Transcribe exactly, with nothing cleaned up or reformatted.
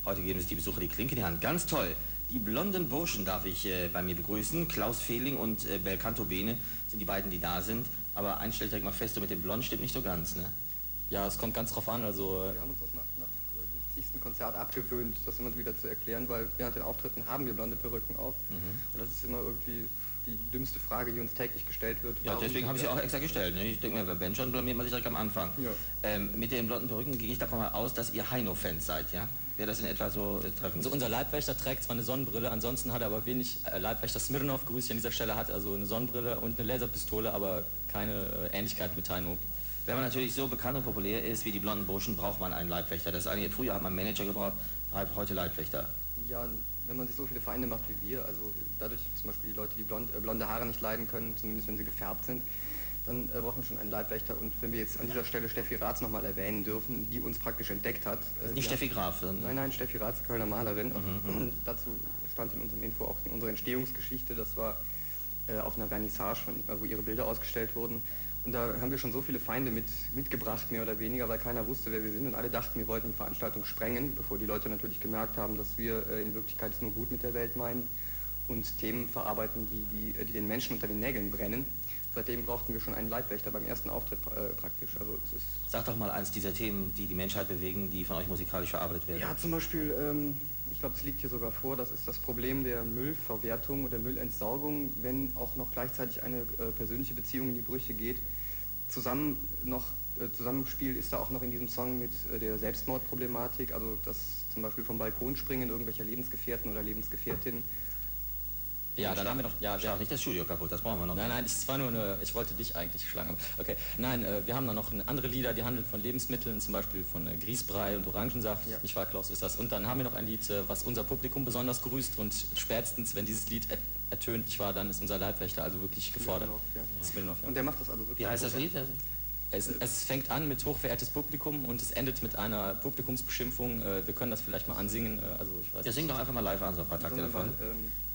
Heute geben sich die Besucher die Klinke in die Hand. Ganz toll. Die blonden Burschen darf ich äh, bei mir begrüßen. Klaus Fehling und äh, Belcanto Bene sind die beiden, die da sind. Aber eins stelle ich direkt mal fest, so mit dem Blond stimmt nicht so ganz, ne? Ja, es kommt ganz drauf an. Also wir haben uns das nach, nach dem zigsten Konzert abgewöhnt, das immer wieder zu erklären, weil während den Auftritten haben wir blonde Perücken auf. Mhm. Und das ist immer irgendwie die dümmste Frage, die uns täglich gestellt wird. Ja, deswegen habe ich sie auch extra gestellt. Ne? Ich denke mir, wenn schon, blamiert man sich direkt am Anfang. Ja. Ähm, mit den blonden Perücken gehe ich davon mal aus, dass ihr Heino-Fans seid, ja? Wäre das in etwa so äh, treffend? Also unser Leibwächter trägt zwar eine Sonnenbrille, ansonsten hat er aber wenig. äh, Leibwächter Smirnov, grüße ich an dieser Stelle, hat also eine Sonnenbrille und eine Laserpistole, aber keine äh, Ähnlichkeit mit Heino. Wenn man natürlich so bekannt und populär ist wie die blonden Burschen, braucht man einen Leibwächter. Das ist eigentlich, früher hat man einen Manager gebraucht, heute Leibwächter. Ja, wenn man sich so viele Feinde macht wie wir, also dadurch zum Beispiel die Leute, die blond, äh, blonde Haare nicht leiden können, zumindest wenn sie gefärbt sind, dann äh, braucht man schon einen Leibwächter. Und wenn wir jetzt an dieser Stelle Steffi Raths nochmal erwähnen dürfen, die uns praktisch entdeckt hat. Äh, nicht Steffi Graf, sondern... Nein, nein, Steffi Raths, Kölner Malerin. Mhm, und dazu stand in unserem Info auch in unserer Entstehungsgeschichte, das war äh, auf einer Vernissage, von, wo ihre Bilder ausgestellt wurden. Und da haben wir schon so viele Feinde mit, mitgebracht, mehr oder weniger, weil keiner wusste, wer wir sind. Und alle dachten, wir wollten die Veranstaltung sprengen, bevor die Leute natürlich gemerkt haben, dass wir äh, in Wirklichkeit es nur gut mit der Welt meinen und Themen verarbeiten, die, die, die den Menschen unter den Nägeln brennen. Seitdem brauchten wir schon einen Leibwächter beim ersten Auftritt äh, praktisch. Also es ist Sag doch mal eins dieser Themen, die die Menschheit bewegen, die von euch musikalisch verarbeitet werden. Ja, zum Beispiel, ähm, ich glaube, es liegt hier sogar vor, das ist das Problem der Müllverwertung oder Müllentsorgung, wenn auch noch gleichzeitig eine äh, persönliche Beziehung in die Brüche geht. Zusammen noch, äh, Zusammenspiel ist da auch noch in diesem Song mit äh, der Selbstmordproblematik, also das zum Beispiel vom Balkon springen irgendwelcher Lebensgefährten oder Lebensgefährtinnen. Ja, dann haben wir noch... Ja, Schlag nicht das Studio kaputt, das brauchen wir noch. Nein, nein, es war nur eine... Ich wollte dich eigentlich schlagen. Okay, nein, äh, wir haben dann noch andere Lieder, die handeln von Lebensmitteln, zum Beispiel von äh, Grießbrei und Orangensaft. Ja. Nicht wahr, Klaus, ist das. Und dann haben wir noch ein Lied, äh, was unser Publikum besonders grüßt und spätestens, wenn dieses Lied ertönt, nicht wahr, dann ist unser Leibwächter also wirklich gefordert. Ja. Smirnov, ja. Und der macht das also wirklich... Wie heißt das Lied? Es, es fängt an mit hochverehrtes Publikum und es endet mit einer Publikumsbeschimpfung. Äh, wir können das vielleicht mal ansingen. Äh, also ich weiß ja, sing doch einfach mal live an, so ein paar Takte davon. Mal, ähm